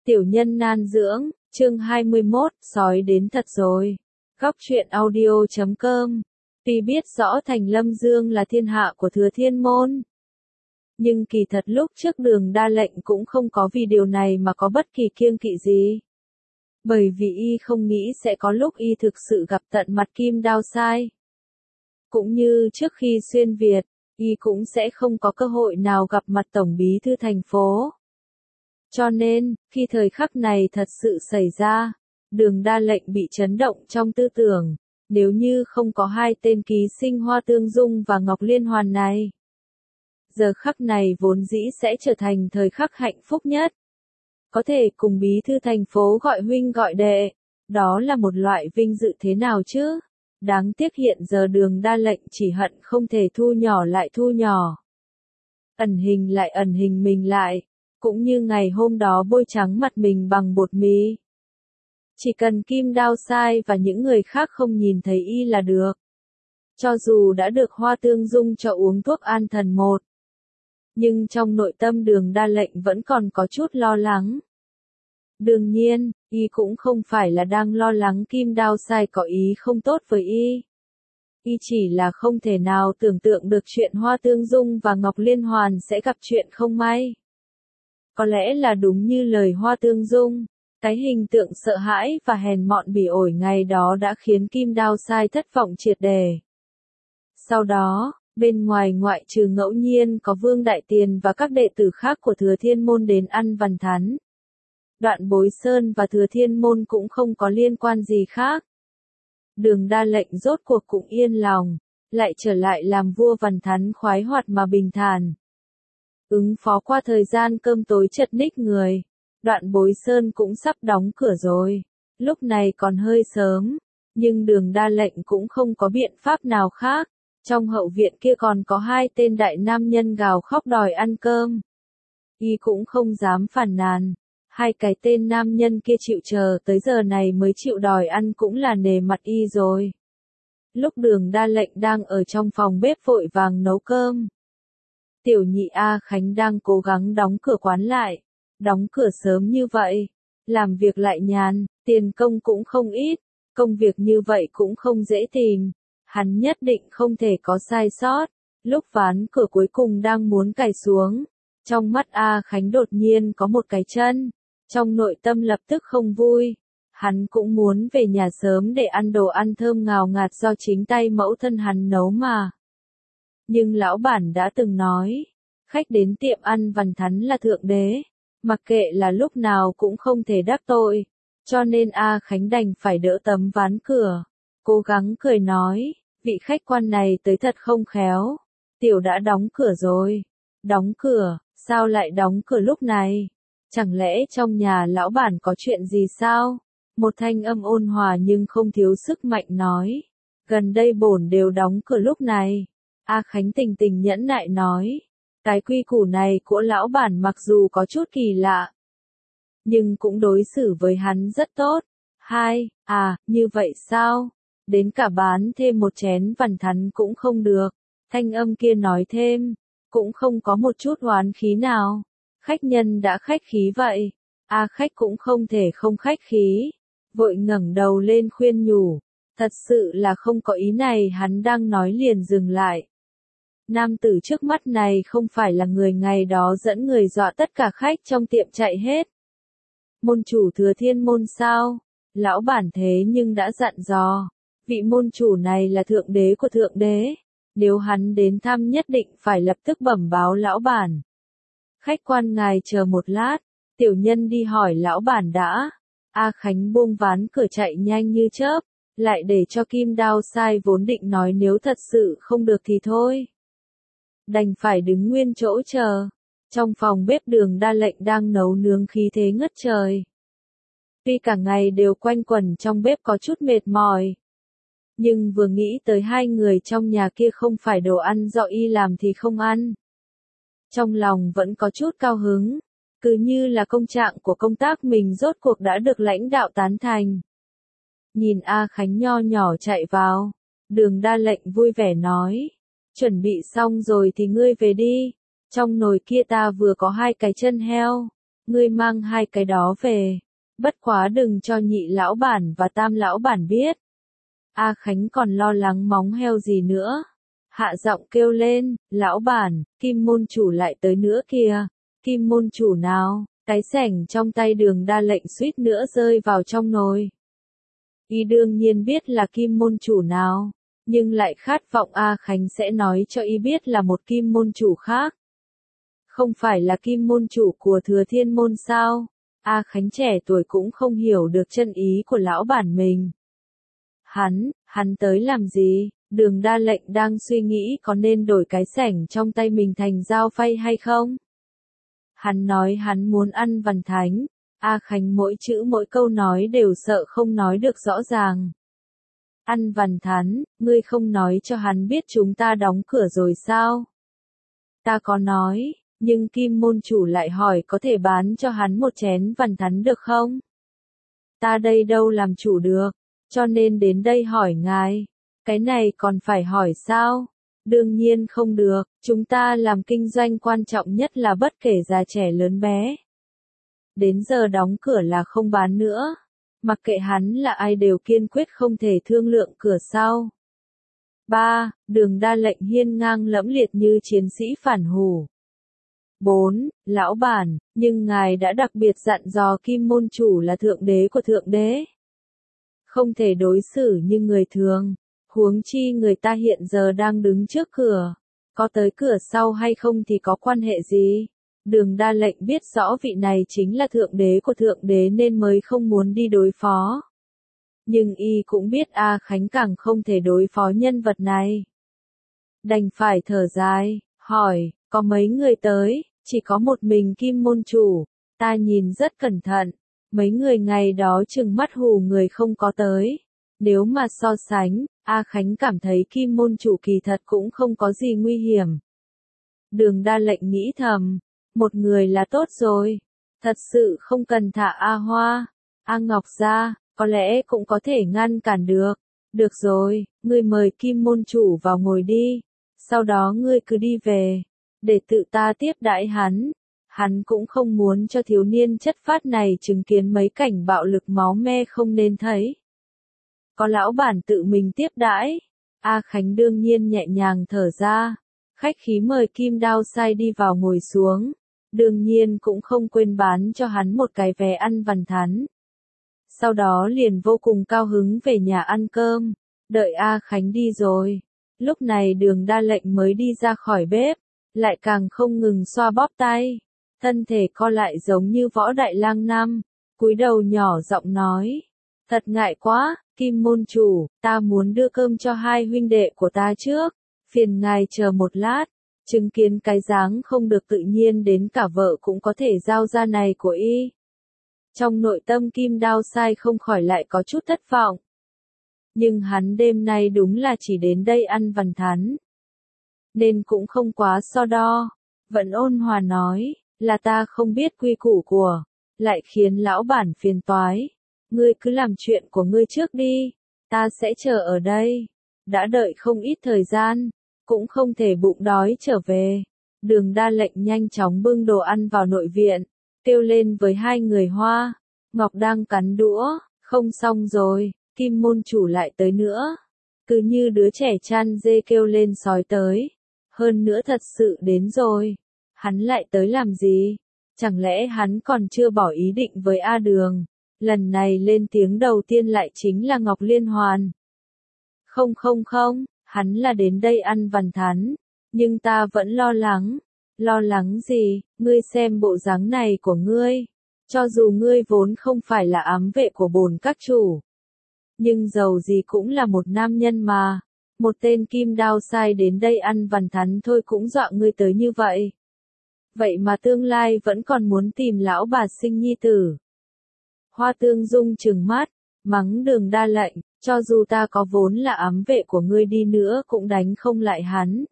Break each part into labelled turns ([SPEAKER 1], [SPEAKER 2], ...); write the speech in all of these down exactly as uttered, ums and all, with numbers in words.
[SPEAKER 1] Tiểu nhân nan dưỡng, chương hai mươi mốt, sói đến thật rồi. Góc truyện audio chấm com. Tuy biết rõ thành Lâm Dương là thiên hạ của Thừa Thiên Môn, nhưng kỳ thật lúc trước Đường Đa Lệnh cũng không có vì điều này mà có bất kỳ kiêng kỵ gì. Bởi vì y không nghĩ sẽ có lúc y thực sự gặp tận mặt Kim Đao Sai. Cũng như trước khi xuyên Việt, y cũng sẽ không có cơ hội nào gặp mặt Tổng Bí Thư thành phố. Cho nên, khi thời khắc này thật sự xảy ra, Đường Đa Lệnh bị chấn động trong tư tưởng, nếu như không có hai tên ký sinh Hoa Tương Dung và Ngọc Liên Hoàn này, giờ khắc này vốn dĩ sẽ trở thành thời khắc hạnh phúc nhất. Có thể cùng Bí Thư thành phố gọi huynh gọi đệ, đó là một loại vinh dự thế nào chứ? Đáng tiếc hiện giờ Đường Đa Lệnh chỉ hận không thể thu nhỏ lại thu nhỏ. Ẩn hình lại ẩn hình mình lại. Cũng như ngày hôm đó bôi trắng mặt mình bằng bột mì. Chỉ cần Kim Đao Sai và những người khác không nhìn thấy y là được. Cho dù đã được Hoa Tương Dung cho uống thuốc an thần một, nhưng trong nội tâm Đường Đa Lệnh vẫn còn có chút lo lắng. Đương nhiên, y cũng không phải là đang lo lắng Kim Đao Sai có ý không tốt với y. Y chỉ là không thể nào tưởng tượng được chuyện Hoa Tương Dung và Ngọc Liên Hoàn sẽ gặp chuyện không may. Có lẽ là đúng như lời Hoa Tương Dung, cái hình tượng sợ hãi và hèn mọn bỉ ổi ngày đó đã khiến Kim Đao Sai thất vọng triệt đề. Sau đó, bên ngoài ngoại trừ ngẫu nhiên có Vương Đại Tiền và các đệ tử khác của Thừa Thiên Môn đến ăn vằn thắn, Đoạn Bối Sơn và Thừa Thiên Môn cũng không có liên quan gì khác. Đường Đa Lệnh rốt cuộc cũng yên lòng, lại trở lại làm vua vằn thắn khoái hoạt mà bình thản. Ứng phó qua thời gian cơm tối chật ních người, Đoạn Bối Sơn cũng sắp đóng cửa rồi. Lúc này còn hơi sớm, nhưng Đường Đa Lệnh cũng không có biện pháp nào khác. Trong hậu viện kia còn có hai tên đại nam nhân gào khóc đòi ăn cơm. Y cũng không dám phản nàn. Hai cái tên nam nhân kia chịu chờ tới giờ này mới chịu đòi ăn cũng là nề mặt y rồi. Lúc Đường Đa Lệnh đang ở trong phòng bếp vội vàng nấu cơm, Tiểu nhị A Khánh đang cố gắng đóng cửa quán lại. Đóng cửa sớm như vậy, làm việc lại nhàn, tiền công cũng không ít, công việc như vậy cũng không dễ tìm. Hắn nhất định không thể có sai sót. Lúc ván cửa cuối cùng đang muốn cài xuống, trong mắt A Khánh đột nhiên có một cái chân. Trong nội tâm lập tức không vui. Hắn cũng muốn về nhà sớm để ăn đồ ăn thơm ngào ngạt do chính tay mẫu thân hắn nấu mà. Nhưng lão bản đã từng nói, khách đến tiệm ăn vằn thắn là thượng đế, mặc kệ là lúc nào cũng không thể đắc tội, cho nên A Khánh đành phải đỡ tấm ván cửa, cố gắng cười nói, vị khách quan này tới thật không khéo, tiểu đã đóng cửa rồi. Đóng cửa, sao lại đóng cửa lúc này? Chẳng lẽ trong nhà lão bản có chuyện gì sao? Một thanh âm ôn hòa nhưng không thiếu sức mạnh nói, gần đây bổn đều đóng cửa lúc này. A Khánh tình tình nhẫn nại nói, cái quy củ này của lão bản mặc dù có chút kỳ lạ, nhưng cũng đối xử với hắn rất tốt. Hai, à, như vậy sao? Đến cả bán thêm một chén vằn thắn cũng không được. Thanh âm kia nói thêm, cũng không có một chút oán khí nào. Khách nhân đã khách khí vậy. A khách cũng không thể không khách khí. Vội ngẩng đầu lên khuyên nhủ, thật sự là không có ý này. Hắn đang nói liền dừng lại. Nam tử trước mắt này không phải là người ngày đó dẫn người dọa tất cả khách trong tiệm chạy hết. Môn chủ Thừa Thiên Môn sao? Lão bản thế nhưng đã dặn dò, vị môn chủ này là thượng đế của thượng đế. Nếu hắn đến thăm nhất định phải lập tức bẩm báo lão bản. Khách quan ngài chờ một lát, tiểu nhân đi hỏi lão bản đã. A Khánh buông ván cửa chạy nhanh như chớp, lại để cho Kim Đao Sai vốn định nói nếu thật sự không được thì thôi. Đành phải đứng nguyên chỗ chờ. Trong phòng bếp Đường Đa Lệnh đang nấu nướng khí thế ngất trời. Tuy cả ngày đều quanh quẩn trong bếp có chút mệt mỏi, nhưng vừa nghĩ tới hai người trong nhà kia không phải đồ ăn do y làm thì không ăn, trong lòng vẫn có chút cao hứng, cứ như là công trạng của công tác mình rốt cuộc đã được lãnh đạo tán thành. Nhìn A Khánh nho nhỏ chạy vào, Đường Đa Lệnh vui vẻ nói, chuẩn bị xong rồi thì ngươi về đi, trong nồi kia ta vừa có hai cái chân heo, ngươi mang hai cái đó về. Bất quá đừng cho nhị lão bản và tam lão bản biết. A Khánh còn lo lắng móng heo gì nữa. Hạ giọng kêu lên, lão bản, Kim môn chủ lại tới nữa kìa. Kim môn chủ nào? Cái xẻng trong tay Đường Đa Lệnh suýt nữa rơi vào trong nồi. Y đương nhiên biết là Kim môn chủ nào, nhưng lại khát vọng A Khánh sẽ nói cho y biết là một Kim môn chủ khác. Không phải là Kim môn chủ của Thừa Thiên môn sao? A Khánh trẻ tuổi cũng không hiểu được chân ý của lão bản mình. Hắn, hắn tới làm gì? Đường Đa Lệnh đang suy nghĩ có nên đổi cái xẻng trong tay mình thành dao phay hay không? Hắn nói hắn muốn ăn văn thánh. A Khánh mỗi chữ mỗi câu nói đều sợ không nói được rõ ràng. Ăn văn thánh, ngươi không nói cho hắn biết chúng ta đóng cửa rồi sao? Ta có nói, nhưng Kim môn chủ lại hỏi có thể bán cho hắn một chén văn thánh được không? Ta đây đâu làm chủ được, cho nên đến đây hỏi ngài. Cái này còn phải hỏi sao? Đương nhiên không được, chúng ta làm kinh doanh quan trọng nhất là bất kể già trẻ lớn bé. Đến giờ đóng cửa là không bán nữa. Mặc kệ hắn là ai đều kiên quyết không thể thương lượng cửa sau. ba. Đường Đa Lệnh hiên ngang lẫm liệt như chiến sĩ phản hủ. bốn. Lão bản, nhưng ngài đã đặc biệt dặn dò Kim môn chủ là thượng đế của thượng đế. Không thể đối xử như người thường. Huống chi người ta hiện giờ đang đứng trước cửa. Có tới cửa sau hay không thì có quan hệ gì? Đường Đa Lệnh biết rõ vị này chính là thượng đế của thượng đế nên mới không muốn đi đối phó. Nhưng y cũng biết A Khánh càng không thể đối phó nhân vật này. Đành phải thở dài, hỏi, có mấy người tới, chỉ có một mình Kim môn chủ. Ta nhìn rất cẩn thận, mấy người ngày đó chừng mắt hù người không có tới. Nếu mà so sánh, A Khánh cảm thấy Kim môn chủ kỳ thật cũng không có gì nguy hiểm. Đường Đa Lệnh nghĩ thầm, một người là tốt rồi, thật sự không cần thả A Hoa, A Ngọc ra, có lẽ cũng có thể ngăn cản được. Được rồi, ngươi mời Kim môn chủ vào ngồi đi, sau đó ngươi cứ đi về, để tự ta tiếp đãi hắn. Hắn cũng không muốn cho thiếu niên chất phác này chứng kiến mấy cảnh bạo lực máu me không nên thấy. Có lão bản tự mình tiếp đãi, A Khánh đương nhiên nhẹ nhàng thở ra, khách khí mời Kim Đao Sai đi vào ngồi xuống, đương nhiên cũng không quên bán cho hắn một cái vé ăn văn thắn. Sau đó liền vô cùng cao hứng về nhà ăn cơm, đợi A Khánh đi rồi. Lúc này Đường Đa Lệnh mới đi ra khỏi bếp, lại càng không ngừng xoa bóp tay, thân thể co lại giống như võ đại lang năm, cúi đầu nhỏ giọng nói, thật ngại quá, Kim môn chủ, ta muốn đưa cơm cho hai huynh đệ của ta trước, phiền ngài chờ một lát. Chứng kiến cái dáng không được tự nhiên đến cả vợ cũng có thể giao ra này của y. Trong nội tâm Kim Đao Sai không khỏi lại có chút thất vọng. Nhưng hắn đêm nay đúng là chỉ đến đây ăn văn thắn, nên cũng không quá so đo, vẫn ôn hòa nói, là ta không biết quy củ của, lại khiến lão bản phiền toái. Ngươi cứ làm chuyện của ngươi trước đi, ta sẽ chờ ở đây. Đã đợi không ít thời gian, cũng không thể bụng đói trở về. Đường Đa Lệnh nhanh chóng bưng đồ ăn vào nội viện, kêu lên với hai người Hoa. Ngọc đang cắn đũa, không xong rồi, Kim môn chủ lại tới nữa. Cứ như đứa trẻ chăn dê kêu lên sói tới. Hơn nữa thật sự đến rồi. Hắn lại tới làm gì? Chẳng lẽ hắn còn chưa bỏ ý định với A Đường? Lần này lên tiếng đầu tiên lại chính là Ngọc Liên Hoàn. Không không không, hắn là đến đây ăn văn thắn, nhưng ta vẫn lo lắng. Lo lắng gì, ngươi xem bộ dáng này của ngươi. Cho dù ngươi vốn không phải là ám vệ của bổn các chủ, nhưng dầu gì cũng là một nam nhân mà. Một tên Kim Đao Sai đến đây ăn văn thắn thôi cũng dọa ngươi tới như vậy. Vậy mà tương lai vẫn còn muốn tìm lão bà sinh nhi tử. Hoa Tương Dung trừng mắt, mắng Đường Đa Lệnh, cho dù ta có vốn là ám vệ của ngươi đi nữa cũng đánh không lại hắn.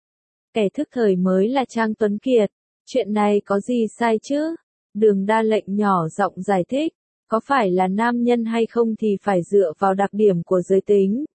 [SPEAKER 1] Kẻ thức thời mới là Trang Tuấn Kiệt, chuyện này có gì sai chứ? Đường Đa Lệnh nhỏ giọng giải thích, có phải là nam nhân hay không thì phải dựa vào đặc điểm của giới tính,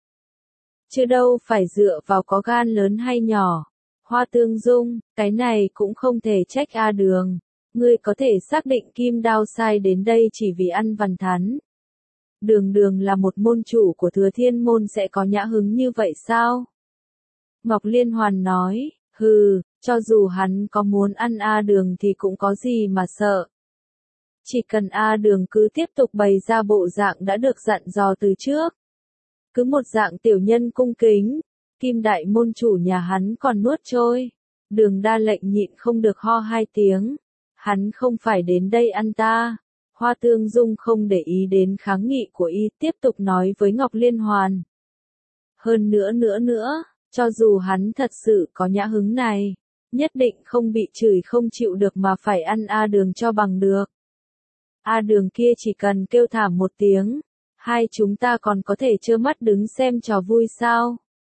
[SPEAKER 1] chứ đâu phải dựa vào có gan lớn hay nhỏ. Hoa Tương Dung, cái này cũng không thể trách A Đường. Ngươi có thể xác định Kim Đao sai đến đây chỉ vì ăn Văn Thắn. Đường đường là một môn chủ của Thừa Thiên môn sẽ có nhã hứng như vậy sao? Ngọc Liên Hoàn nói, hừ, cho dù hắn có muốn ăn A Đường thì cũng có gì mà sợ. Chỉ cần A Đường cứ tiếp tục bày ra bộ dạng đã được dặn dò từ trước. Cứ một dạng tiểu nhân cung kính, Kim đại môn chủ nhà hắn còn nuốt trôi. Đường Đa Lệnh nhịn không được ho hai tiếng. Hắn không phải đến đây ăn ta. Hoa Tương Dung không để ý đến kháng nghị của y, tiếp tục nói với Ngọc Liên Hoàn. Hơn nữa nữa nữa, cho dù hắn thật sự có nhã hứng này, nhất định không bị chửi không chịu được mà phải ăn A Đường cho bằng được. A Đường kia chỉ cần kêu thảm một tiếng, hai chúng ta còn có thể trơ mắt đứng xem trò vui sao?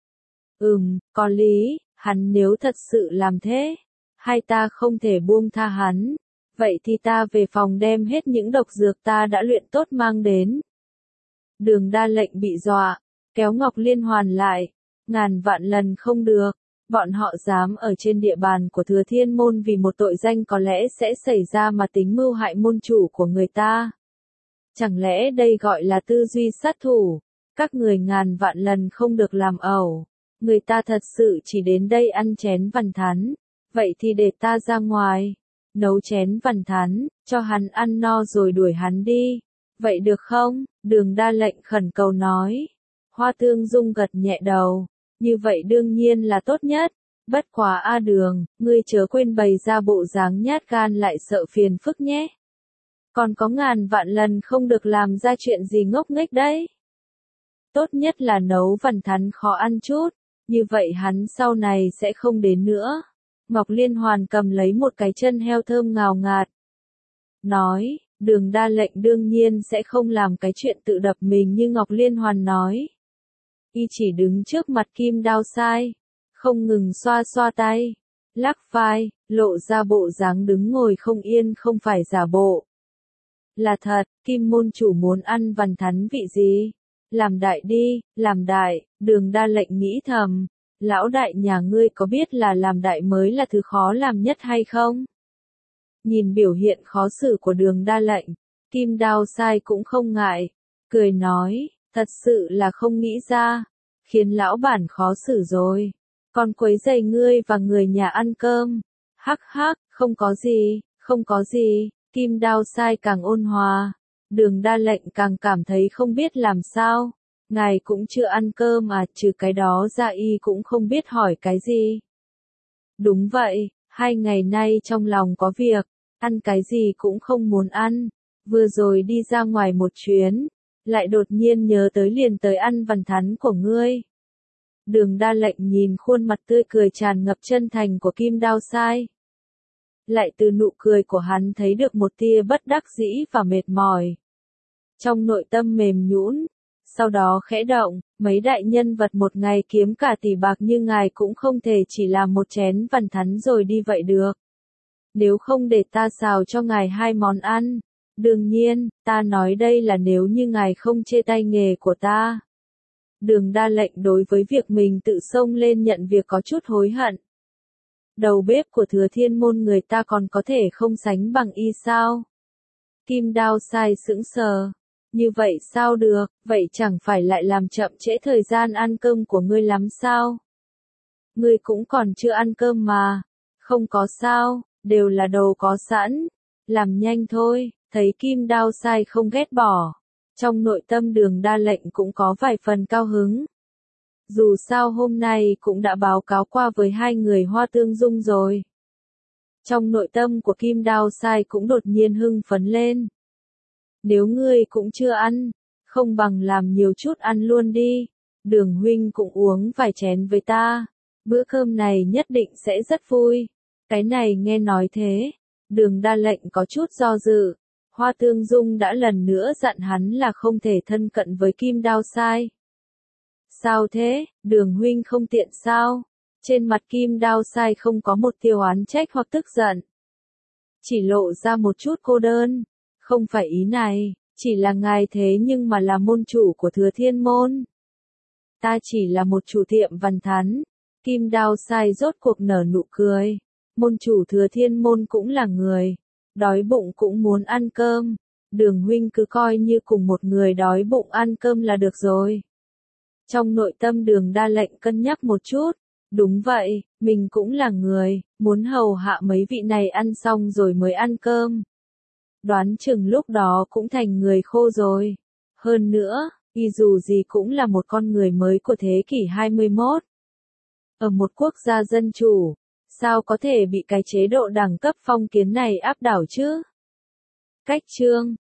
[SPEAKER 1] Ừm, có lý, hắn nếu thật sự làm thế, hai ta không thể buông tha hắn. Vậy thì ta về phòng đem hết những độc dược ta đã luyện tốt mang đến. Đường Đa Lệnh bị dọa, kéo Ngọc Liên Hoàn lại, ngàn vạn lần không được, bọn họ dám ở trên địa bàn của Thừa Thiên môn vì một tội danh có lẽ sẽ xảy ra mà tính mưu hại môn chủ của người ta. Chẳng lẽ đây gọi là tư duy sát thủ, các người ngàn vạn lần không được làm ẩu, người ta thật sự chỉ đến đây ăn chén Văn Thắn, vậy thì để ta ra ngoài. Nấu chén Văn Thắn, cho hắn ăn no rồi đuổi hắn đi. Vậy được không? Đường Đa Lệnh khẩn cầu nói. Hoa Tương Dung gật nhẹ đầu. Như vậy đương nhiên là tốt nhất. Bất quá A Đường, ngươi chớ quên bày ra bộ dáng nhát gan lại sợ phiền phức nhé. Còn có ngàn vạn lần không được làm ra chuyện gì ngốc nghếch đấy. Tốt nhất là nấu Văn Thắn khó ăn chút. Như vậy hắn sau này sẽ không đến nữa. Ngọc Liên Hoàn cầm lấy một cái chân heo thơm ngào ngạt. Nói, Đường Đa Lệnh đương nhiên sẽ không làm cái chuyện tự đập mình như Ngọc Liên Hoàn nói. Y chỉ đứng trước mặt Kim Đao sai, không ngừng xoa xoa tay, lắc vai, lộ ra bộ dáng đứng ngồi không yên không phải giả bộ. Là thật, Kim môn chủ muốn ăn Văn Thắn vị gì? Làm đại đi, làm đại, Đường Đa Lệnh nghĩ thầm. Lão đại nhà ngươi có biết là làm đại mới là thứ khó làm nhất hay không? Nhìn biểu hiện khó xử của Đường Đa Lệnh, Kim Đao sai cũng không ngại, cười nói, thật sự là không nghĩ ra, khiến lão bản khó xử rồi, còn quấy rầy ngươi và người nhà ăn cơm. Hắc hắc, không có gì, không có gì, Kim Đao sai càng ôn hòa, Đường Đa Lệnh càng cảm thấy không biết làm sao. Ngài cũng chưa ăn cơm à, trừ cái đó ra y cũng không biết hỏi cái gì. Đúng vậy, hai ngày nay trong lòng có việc, ăn cái gì cũng không muốn ăn, vừa rồi đi ra ngoài một chuyến, lại đột nhiên nhớ tới liền tới ăn Văn Thắn của ngươi. Đường Đa Lệnh nhìn khuôn mặt tươi cười tràn ngập chân thành của Kim Đao sai. Lại từ nụ cười của hắn thấy được một tia bất đắc dĩ và mệt mỏi. Trong nội tâm mềm nhũn. Sau đó khẽ động, mấy đại nhân vật một ngày kiếm cả tỷ bạc như ngài cũng không thể chỉ làm một chén Văn Thắn rồi đi vậy được. Nếu không để ta xào cho ngài hai món ăn. Đương nhiên, ta nói đây là nếu như ngài không chê tay nghề của ta. Đường Đa Lệnh đối với việc mình tự xông lên nhận việc có chút hối hận. Đầu bếp của Thừa Thiên môn người ta còn có thể không sánh bằng y sao? Kim Đao sai sững sờ. Như vậy sao được, vậy chẳng phải lại làm chậm trễ thời gian ăn cơm của ngươi lắm sao? Ngươi cũng còn chưa ăn cơm mà. Không có sao, đều là đồ có sẵn. Làm nhanh thôi, thấy Kim Đao sai không ghét bỏ. Trong nội tâm Đường Đa Lệnh cũng có vài phần cao hứng. Dù sao hôm nay cũng đã báo cáo qua với hai người Hoa Tương Dung rồi. Trong nội tâm của Kim Đao sai cũng đột nhiên hưng phấn lên. Nếu ngươi cũng chưa ăn, không bằng làm nhiều chút ăn luôn đi. Đường huynh cũng uống vài chén với ta. Bữa cơm này nhất định sẽ rất vui. Cái này nghe nói thế. Đường Đa Lệnh có chút do dự. Hoa Tương Dung đã lần nữa dặn hắn là không thể thân cận với Kim Đao sai. Sao thế, Đường huynh không tiện sao? Trên mặt Kim Đao sai không có một tia oán trách hoặc tức giận. Chỉ lộ ra một chút cô đơn. Không phải ý này, chỉ là ngài thế nhưng mà là môn chủ của Thừa Thiên môn. Ta chỉ là một chủ tiệm Văn Thắn. Kim Đao sai rốt cuộc nở nụ cười. Môn chủ Thừa Thiên môn cũng là người. Đói bụng cũng muốn ăn cơm. Đường huynh cứ coi như cùng một người đói bụng ăn cơm là được rồi. Trong nội tâm Đường Đa Lệnh cân nhắc một chút. Đúng vậy, mình cũng là người, muốn hầu hạ mấy vị này ăn xong rồi mới ăn cơm. Đoán chừng lúc đó cũng thành người khô rồi. Hơn nữa, y dù gì cũng là một con người mới của thế kỷ hai mươi mốt. Ở một quốc gia dân chủ, sao có thể bị cái chế độ đẳng cấp phong kiến này áp đảo chứ? Cách chương